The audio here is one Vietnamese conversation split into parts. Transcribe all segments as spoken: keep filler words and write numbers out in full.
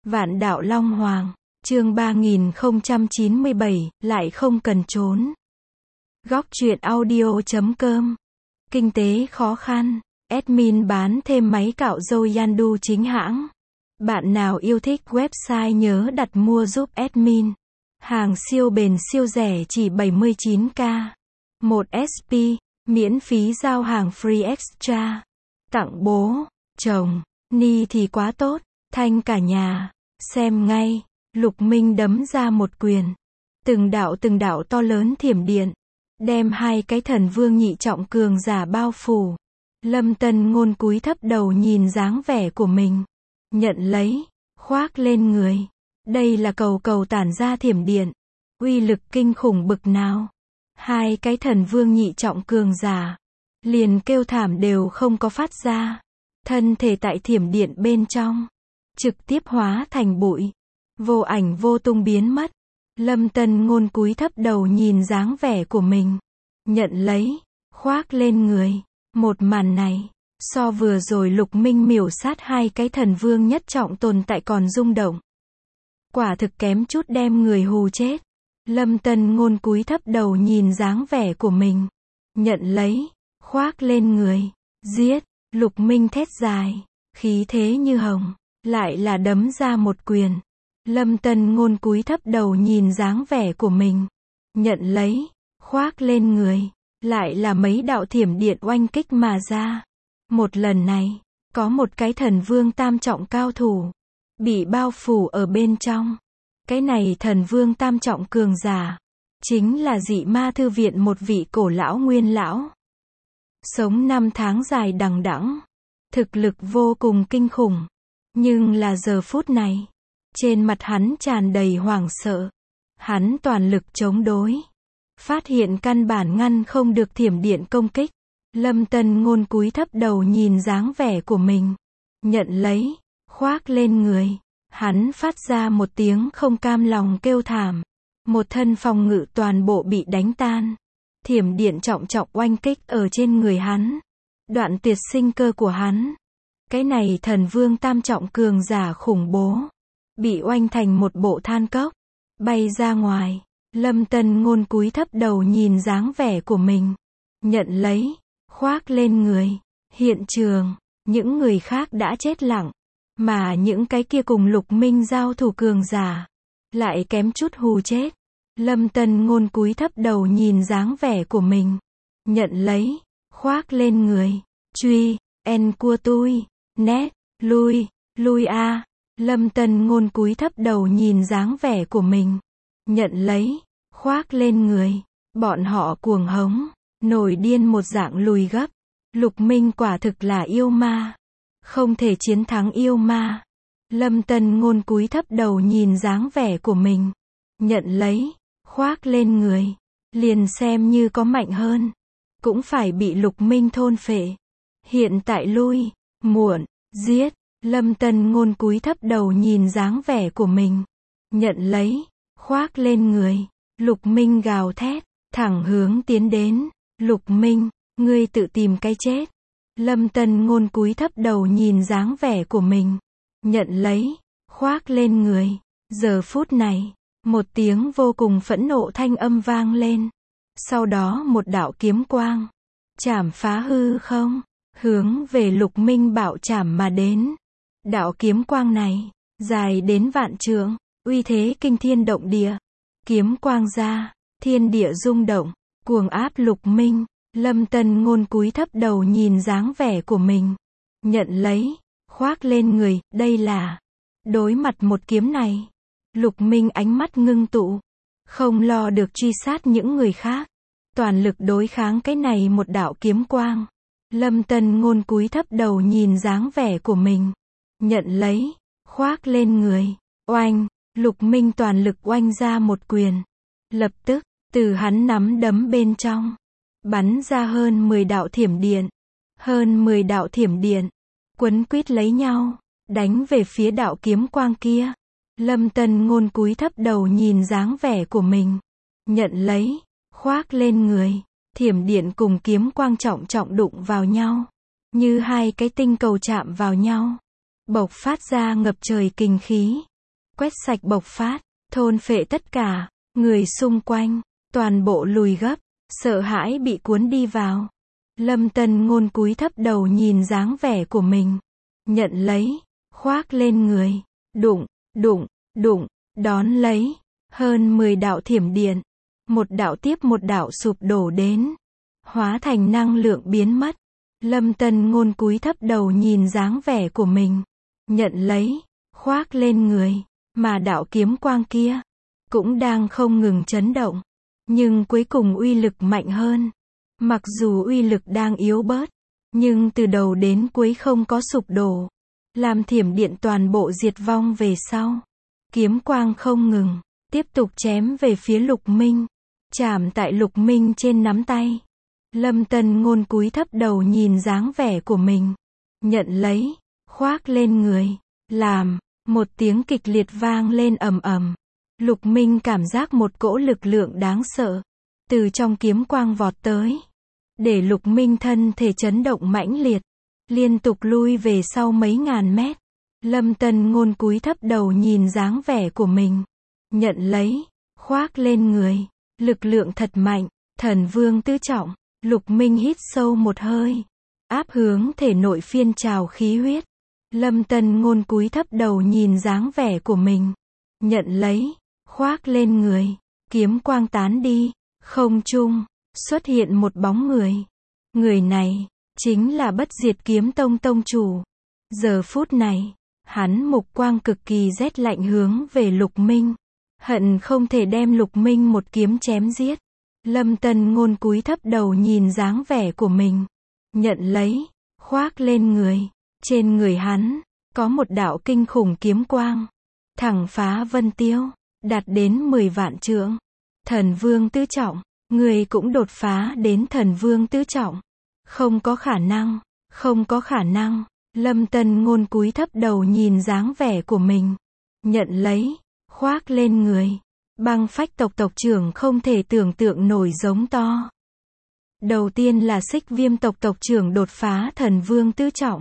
Vạn đạo Long Hoàng, chương ba nghìn không trăm chín mươi bảy, lại không cần trốn. Góc truyện audio chấm com. Kinh tế khó khăn, admin bán thêm máy cạo râu Yandu chính hãng. Bạn nào yêu thích website nhớ đặt mua giúp admin. Hàng siêu bền siêu rẻ chỉ bảy mươi chín k. một ét pê, miễn phí giao hàng free extra. Tặng bố, chồng, ni thì quá tốt, thanh cả nhà. Xem ngay, Lục Minh đấm ra một quyền. Từng đạo từng đạo to lớn thiểm điện. Đem hai cái thần vương nhị trọng cường giả bao phủ. Lâm Tân Ngôn cúi thấp đầu nhìn dáng vẻ của mình. Nhận lấy, khoác lên người. Đây là cầu cầu tản ra thiểm điện. Uy lực kinh khủng bực nào. Hai cái thần vương nhị trọng cường giả. Liền kêu thảm đều không có phát ra. Thân thể tại thiểm điện bên trong. Trực tiếp hóa thành bụi. Vô ảnh vô tung biến mất. Lâm Tân Ngôn cúi thấp đầu nhìn dáng vẻ của mình. Nhận lấy, khoác lên người. Một màn này, so vừa rồi Lục Minh miểu sát hai cái thần vương nhất trọng tồn tại còn rung động. Quả thực kém chút đem người hù chết. Lâm Tân Ngôn cúi thấp đầu nhìn dáng vẻ của mình. Nhận lấy, khoác lên người. Giết, Lục Minh thét dài. Khí thế như hồng. Lại là đấm ra một quyền. Lâm Tân Ngôn cúi thấp đầu nhìn dáng vẻ của mình. Nhận lấy, khoác lên người. Lại là mấy đạo thiểm điện oanh kích mà ra. Một lần này, có một cái thần vương tam trọng cao thủ. Bị bao phủ ở bên trong. Cái này thần vương tam trọng cường giả. Chính là Dị Ma Thư Viện một vị cổ lão nguyên lão. Sống năm tháng dài đằng đẵng. Thực lực vô cùng kinh khủng. Nhưng là giờ phút này, trên mặt hắn tràn đầy hoảng sợ. Hắn toàn lực chống đối. Phát hiện căn bản ngăn không được thiểm điện công kích. Lâm Tân Ngôn cúi thấp đầu nhìn dáng vẻ của mình. Nhận lấy, khoác lên người. Hắn phát ra một tiếng không cam lòng kêu thảm. Một thân phòng ngự toàn bộ bị đánh tan. Thiểm điện trọng trọng oanh kích ở trên người hắn. Đoạn tuyệt sinh cơ của hắn. Cái này thần vương tam trọng cường giả khủng bố. Bị oanh thành một bộ than cốc. Bay ra ngoài. Lâm Tân Ngôn cúi thấp đầu nhìn dáng vẻ của mình. Nhận lấy, khoác lên người. Hiện trường, những người khác đã chết lặng. Mà những cái kia cùng Lục Minh giao thủ cường giả. Lại kém chút hù chết. Lâm Tân Ngôn cúi thấp đầu nhìn dáng vẻ của mình. Nhận lấy, khoác lên người. Truy, en cua tui. Nét, lui, lui a. Lâm Tân Ngôn cúi thấp đầu nhìn dáng vẻ của mình. Nhận lấy, khoác lên người. Bọn họ cuồng hống, nổi điên một dạng lùi gấp. Lục Minh quả thực là yêu ma. Không thể chiến thắng yêu ma. Lâm Tân Ngôn cúi thấp đầu nhìn dáng vẻ của mình. Nhận lấy, khoác lên người. Liền xem như có mạnh hơn. Cũng phải bị Lục Minh thôn phệ. Hiện tại lui. Muộn, giết, Lâm Tân Ngôn cúi thấp đầu nhìn dáng vẻ của mình. Nhận lấy, khoác lên người. Lục Minh gào thét, thẳng hướng tiến đến. Lục Minh, ngươi tự tìm cái chết. Lâm Tân Ngôn cúi thấp đầu nhìn dáng vẻ của mình. Nhận lấy, khoác lên người. Giờ phút này, một tiếng vô cùng phẫn nộ thanh âm vang lên. Sau đó một đạo kiếm quang. Chảm phá hư không. Hướng về Lục Minh bạo chảm mà đến. Đạo kiếm quang này, dài đến vạn trượng, uy thế kinh thiên động địa. Kiếm quang ra, thiên địa rung động, cuồng áp Lục Minh. Lâm Tân Ngôn cúi thấp đầu nhìn dáng vẻ của mình. Nhận lấy, khoác lên người, đây là. Đối mặt một kiếm này, Lục Minh ánh mắt ngưng tụ. Không lo được truy sát những người khác. Toàn lực đối kháng cái này một đạo kiếm quang. Lâm Tân Ngôn cúi thấp đầu nhìn dáng vẻ của mình. Nhận lấy, khoác lên người. Oanh, Lục Minh toàn lực oanh ra một quyền. Lập tức, từ hắn nắm đấm bên trong, bắn ra hơn mười đạo thiểm điện. Hơn mười đạo thiểm điện, quấn quýt lấy nhau, đánh về phía đạo kiếm quang kia. Lâm Tân Ngôn cúi thấp đầu nhìn dáng vẻ của mình. Nhận lấy, khoác lên người. Thiểm điện cùng kiếm quang trọng trọng đụng vào nhau. Như hai cái tinh cầu chạm vào nhau. Bộc phát ra ngập trời kinh khí. quét sạch bộc phát, thôn phệ tất cả, người xung quanh, toàn bộ lùi gấp, sợ hãi bị cuốn đi vào. Lâm Tân Ngôn cúi thấp đầu nhìn dáng vẻ của mình, nhận lấy, khoác lên người, đụng, đụng, đụng, đón lấy, hơn mười đạo thiểm điện, một đạo tiếp một đạo sụp đổ đến, hóa thành năng lượng biến mất. Lâm Tân Ngôn cúi thấp đầu nhìn dáng vẻ của mình, nhận lấy, khoác lên người, mà đạo kiếm quang kia cũng đang không ngừng chấn động, nhưng cuối cùng uy lực mạnh hơn. Mặc dù uy lực đang yếu bớt, nhưng từ đầu đến cuối không có sụp đổ, làm thiểm điện toàn bộ diệt vong về sau. Kiếm quang không ngừng, tiếp tục chém về phía Lục Minh, chạm tại Lục Minh trên nắm tay. Lâm Tân Ngôn cúi thấp đầu nhìn dáng vẻ của mình, nhận lấy, khoác lên người, làm, một tiếng kịch liệt vang lên ầm ầm. Lục Minh cảm giác một cỗ lực lượng đáng sợ từ trong kiếm quang vọt tới, để Lục Minh thân thể chấn động mãnh liệt, liên tục lui về sau mấy ngàn mét. Lâm Tân Ngôn cúi thấp đầu nhìn dáng vẻ của mình, nhận lấy, khoác lên người, lực lượng thật mạnh, thần vương tứ trọng. Lục Minh hít sâu một hơi, áp hướng thể nội phiên trào khí huyết. Lâm Tân Ngôn cúi thấp đầu nhìn dáng vẻ của mình, nhận lấy, khoác lên người, kiếm quang tán đi, không trung xuất hiện một bóng người. Người này chính là Bất Diệt Kiếm Tông tông chủ. Giờ phút này, hắn mục quang cực kỳ rét lạnh hướng về Lục Minh, hận không thể đem Lục Minh một kiếm chém giết. Lâm Tân Ngôn cúi thấp đầu nhìn dáng vẻ của mình, nhận lấy, khoác lên người. Trên người hắn có một đạo kinh khủng kiếm quang, thẳng phá vân tiêu, đạt đến mười vạn trượng. Thần vương tứ trọng, người cũng đột phá đến thần vương tứ trọng. Không có khả năng, không có khả năng. Lâm Tân Ngôn cúi thấp đầu nhìn dáng vẻ của mình, nhận lấy, khoác lên người. Băng Phách tộc tộc trưởng không thể tưởng tượng nổi giống to. Đầu tiên là Xích Viêm tộc tộc trưởng đột phá thần vương tứ trọng.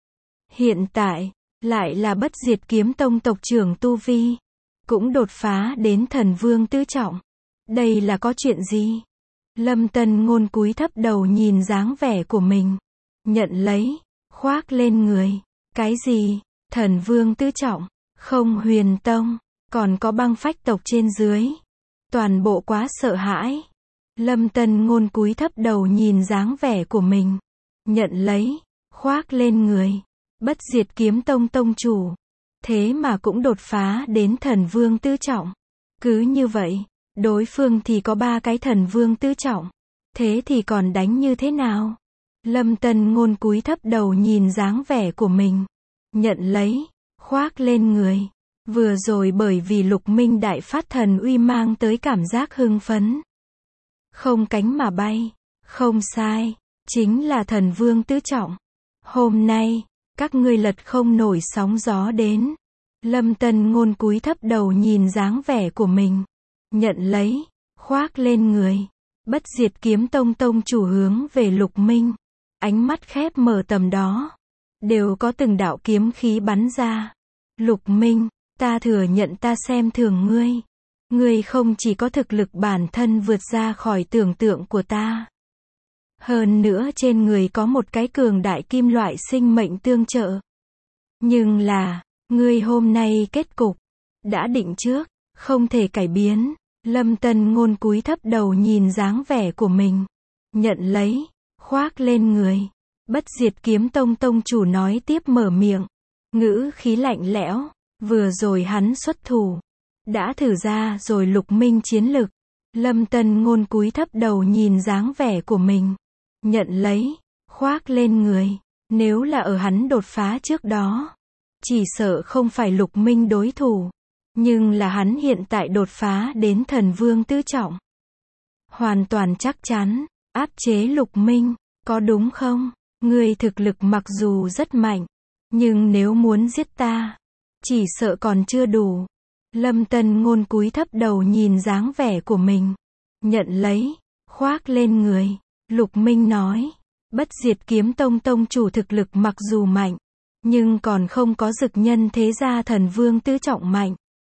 Hiện tại, lại là Bất Diệt Kiếm Tông tộc trưởng Tu Vi, cũng đột phá đến thần vương tứ trọng. Đây là có chuyện gì? Lâm Tân Ngôn cúi thấp đầu nhìn dáng vẻ của mình, nhận lấy, khoác lên người. Cái gì? Thần vương tứ trọng, không Huyền Tông, còn có Băng Phách tộc trên dưới. Toàn bộ quá sợ hãi. Lâm Tân Ngôn cúi thấp đầu nhìn dáng vẻ của mình, nhận lấy, khoác lên người. Bất Diệt Kiếm Tông tông chủ, thế mà cũng đột phá đến thần vương tứ trọng. Cứ như vậy, đối phương thì có ba cái thần vương tứ trọng, thế thì còn đánh như thế nào? Lâm Tân Ngôn cúi thấp đầu nhìn dáng vẻ của mình, nhận lấy, khoác lên người. Vừa rồi bởi vì Lục Minh đại phát thần uy mang tới cảm giác hưng phấn, không cánh mà bay. Không sai, chính là thần vương tứ trọng. Hôm nay, các ngươi lật không nổi sóng gió đến. Lâm Tân Ngôn cúi thấp đầu nhìn dáng vẻ của mình, nhận lấy, khoác lên người. Bất Diệt Kiếm Tông tông chủ hướng về Lục Minh, ánh mắt khép mở tầm đó, đều có từng đạo kiếm khí bắn ra. Lục Minh, ta thừa nhận ta xem thường ngươi. Ngươi không chỉ có thực lực bản thân vượt ra khỏi tưởng tượng của ta, hơn nữa trên người có một cái cường đại kim loại sinh mệnh tương trợ. Nhưng là, ngươi hôm nay kết cục đã định trước, không thể cải biến. Lâm Tân Ngôn cúi thấp đầu nhìn dáng vẻ của mình, nhận lấy, khoác lên người. Bất Diệt Kiếm Tông tông chủ nói tiếp mở miệng, ngữ khí lạnh lẽo. Vừa rồi hắn xuất thủ, đã thử ra rồi Lục Minh chiến lực. Lâm Tân Ngôn cúi thấp đầu nhìn dáng vẻ của mình, nhận lấy, khoác lên người. Nếu là ở hắn đột phá trước đó, chỉ sợ không phải Lục Minh đối thủ. Nhưng là hắn hiện tại đột phá đến thần vương tứ trọng, hoàn toàn chắc chắn áp chế Lục Minh, có đúng không? Ngươi thực lực mặc dù rất mạnh, nhưng nếu muốn giết ta, chỉ sợ còn chưa đủ. Lâm Tân Ngôn cúi thấp đầu nhìn dáng vẻ của mình, nhận lấy, khoác lên người. Lục Minh nói, Bất Diệt Kiếm Tông tông chủ thực lực mặc dù mạnh, nhưng còn không có Dực Nhân thế gia thần vương tứ trọng mạnh.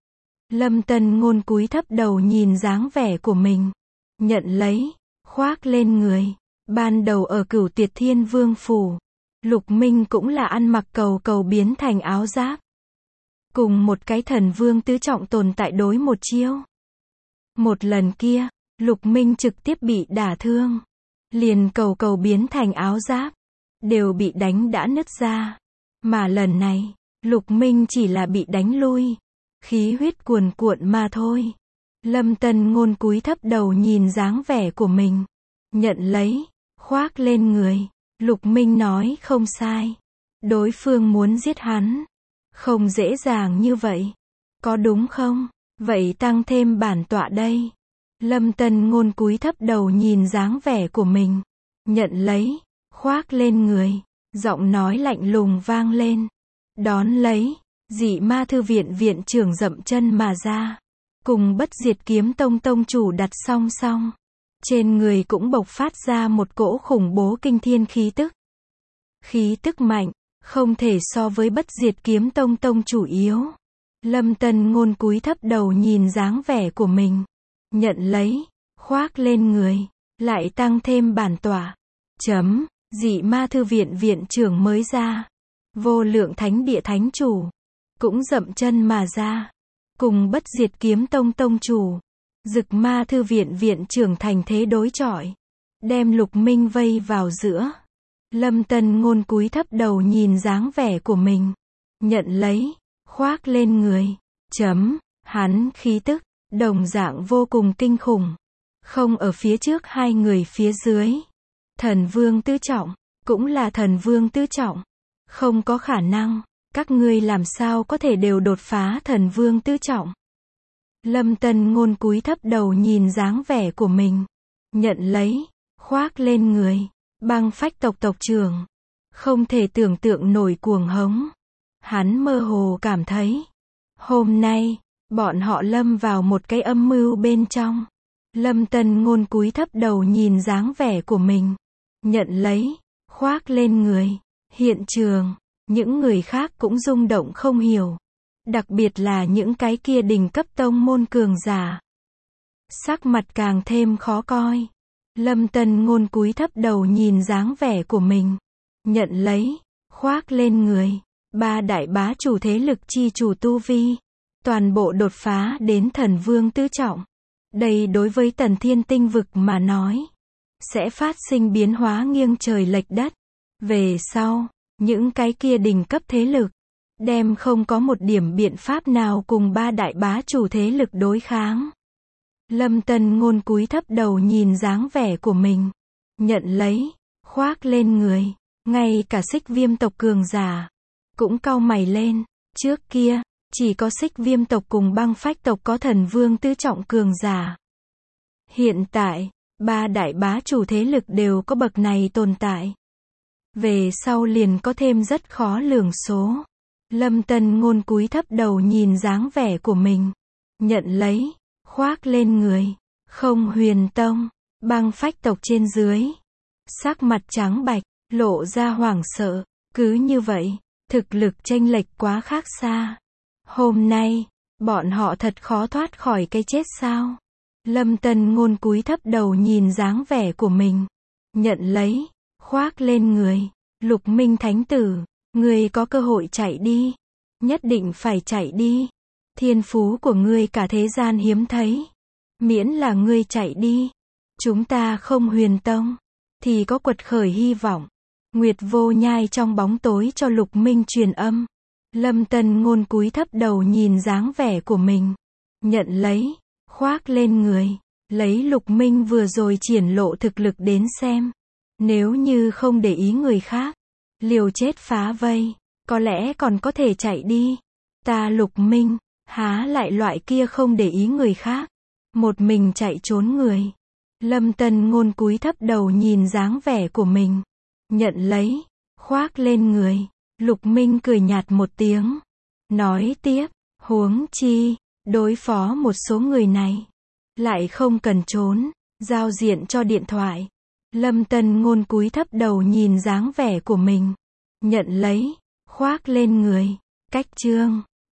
Lâm Tân Ngôn cúi thấp đầu nhìn dáng vẻ của mình. Nhận lấy, khoác lên người. Ban đầu ở Cửu Tuyệt Thiên Vương Phủ, Lục Minh cũng là ăn mặc cầu cầu biến thành áo giáp. Cùng một cái thần vương tứ trọng tồn tại đối một chiêu. Một lần kia, Lục Minh trực tiếp bị đả thương. Liền cầu cầu biến thành áo giáp. Đều bị đánh đã nứt ra. Mà lần này, Lục Minh chỉ là bị đánh lui. Khí huyết cuồn cuộn mà thôi. Lâm Tân Ngôn cúi thấp đầu nhìn dáng vẻ của mình. Nhận lấy, khoác lên người. Lục Minh nói không sai. Đối phương muốn giết hắn. Không dễ dàng như vậy. Có đúng không? Vậy tăng thêm bản tọa đây. Lâm Tân Ngôn cúi thấp đầu nhìn dáng vẻ của mình. Nhận lấy, khoác lên người. Giọng nói lạnh lùng vang lên. Đón lấy, Dị Ma Thư Viện viện trưởng dậm chân mà ra. Cùng Bất Diệt Kiếm Tông tông chủ đặt song song. Trên người cũng bộc phát ra một cỗ khủng bố kinh thiên khí tức. Khí tức mạnh, không thể so với Bất Diệt Kiếm Tông tông chủ yếu. Lâm Tân Ngôn cúi thấp đầu nhìn dáng vẻ của mình. Nhận lấy, khoác lên người. Lại tăng thêm bản tọa. Chấm, Dị Ma Thư Viện viện trưởng mới ra. Vô Lượng Thánh Địa Thánh chủ. Cũng dậm chân mà ra. Cùng Bất Diệt Kiếm Tông tông chủ. Dực Ma Thư Viện viện trưởng thành thế đối chọi. Đem Lục Minh vây vào giữa. Lâm Tân Ngôn cúi thấp đầu nhìn dáng vẻ của mình. Nhận lấy, khoác lên người. Chấm, hắn khí tức, đồng dạng vô cùng kinh khủng. Không ở phía trước hai người phía dưới. Thần Vương tứ trọng, cũng là Thần Vương tứ trọng. Không có khả năng, các ngươi làm sao có thể đều đột phá Thần Vương tứ trọng. Lâm Tân Ngôn cúi thấp đầu nhìn dáng vẻ của mình. Nhận lấy, khoác lên người. Băng Phách tộc tộc trưởng. Không thể tưởng tượng nổi cuồng hống. Hắn mơ hồ cảm thấy. Hôm nay, bọn họ lâm vào một cái âm mưu bên trong. Lâm Tân Ngôn cúi thấp đầu nhìn dáng vẻ của mình. Nhận lấy, khoác lên người. Hiện trường, những người khác cũng rung động không hiểu. Đặc biệt là những cái kia đỉnh cấp tông môn cường giả. Sắc mặt càng thêm khó coi. Lâm Tân Ngôn cúi thấp đầu nhìn dáng vẻ của mình. Nhận lấy, khoác lên người. Ba đại bá chủ thế lực chi chủ tu vi. Toàn bộ đột phá đến Thần Vương tứ trọng. Đây đối với Tần Thiên Tinh vực mà nói. Sẽ phát sinh biến hóa nghiêng trời lệch đất. Về sau, những cái kia đỉnh cấp thế lực. Đem không có một điểm biện pháp nào cùng ba đại bá chủ thế lực đối kháng. Lâm Tân Ngôn cúi thấp đầu nhìn dáng vẻ của mình. Nhận lấy, khoác lên người. Ngay cả Xích Viêm tộc cường giả. Cũng cau mày lên. Trước kia, chỉ có Xích Viêm tộc cùng Băng Phách tộc có Thần Vương tứ trọng cường giả. Hiện tại, ba đại bá chủ thế lực đều có bậc này tồn tại. Về sau liền có thêm rất khó lường số. Lâm Tân Ngôn cúi thấp đầu nhìn dáng vẻ của mình. Nhận lấy, khoác lên người. Không Huyền Tông, Băng Phách tộc trên dưới. Sắc mặt trắng bạch, lộ ra hoảng sợ. Cứ như vậy, thực lực chênh lệch quá khác xa. Hôm nay, bọn họ thật khó thoát khỏi cái chết sao? Lâm Tân Ngôn cúi thấp đầu nhìn dáng vẻ của mình. Nhận lấy, khoác lên người. Lục Minh Thánh Tử, ngươi có cơ hội chạy đi. Nhất định phải chạy đi. Thiên phú của ngươi cả thế gian hiếm thấy. Miễn là ngươi chạy đi. Chúng ta không Huyền Tông. Thì có quật khởi hy vọng. Nguyệt Vô Nhai trong bóng tối cho Lục Minh truyền âm. Lâm Tân Ngôn cúi thấp đầu nhìn dáng vẻ của mình. Nhận lấy, khoác lên người. Lấy Lục Minh vừa rồi triển lộ thực lực đến xem. Nếu như không để ý người khác. Liều chết phá vây. Có lẽ còn có thể chạy đi. Ta Lục Minh, há lại loại kia không để ý người khác. Một mình chạy trốn người. Lâm Tân Ngôn cúi thấp đầu nhìn dáng vẻ của mình. Nhận lấy, khoác lên người. Lục Minh cười nhạt một tiếng. Nói tiếp, huống chi, đối phó một số người này. Lại không cần trốn, giao diện cho điện thoại. Lâm Tân Ngôn cúi thấp đầu nhìn dáng vẻ của mình. Nhận lấy, khoác lên người. Cách chương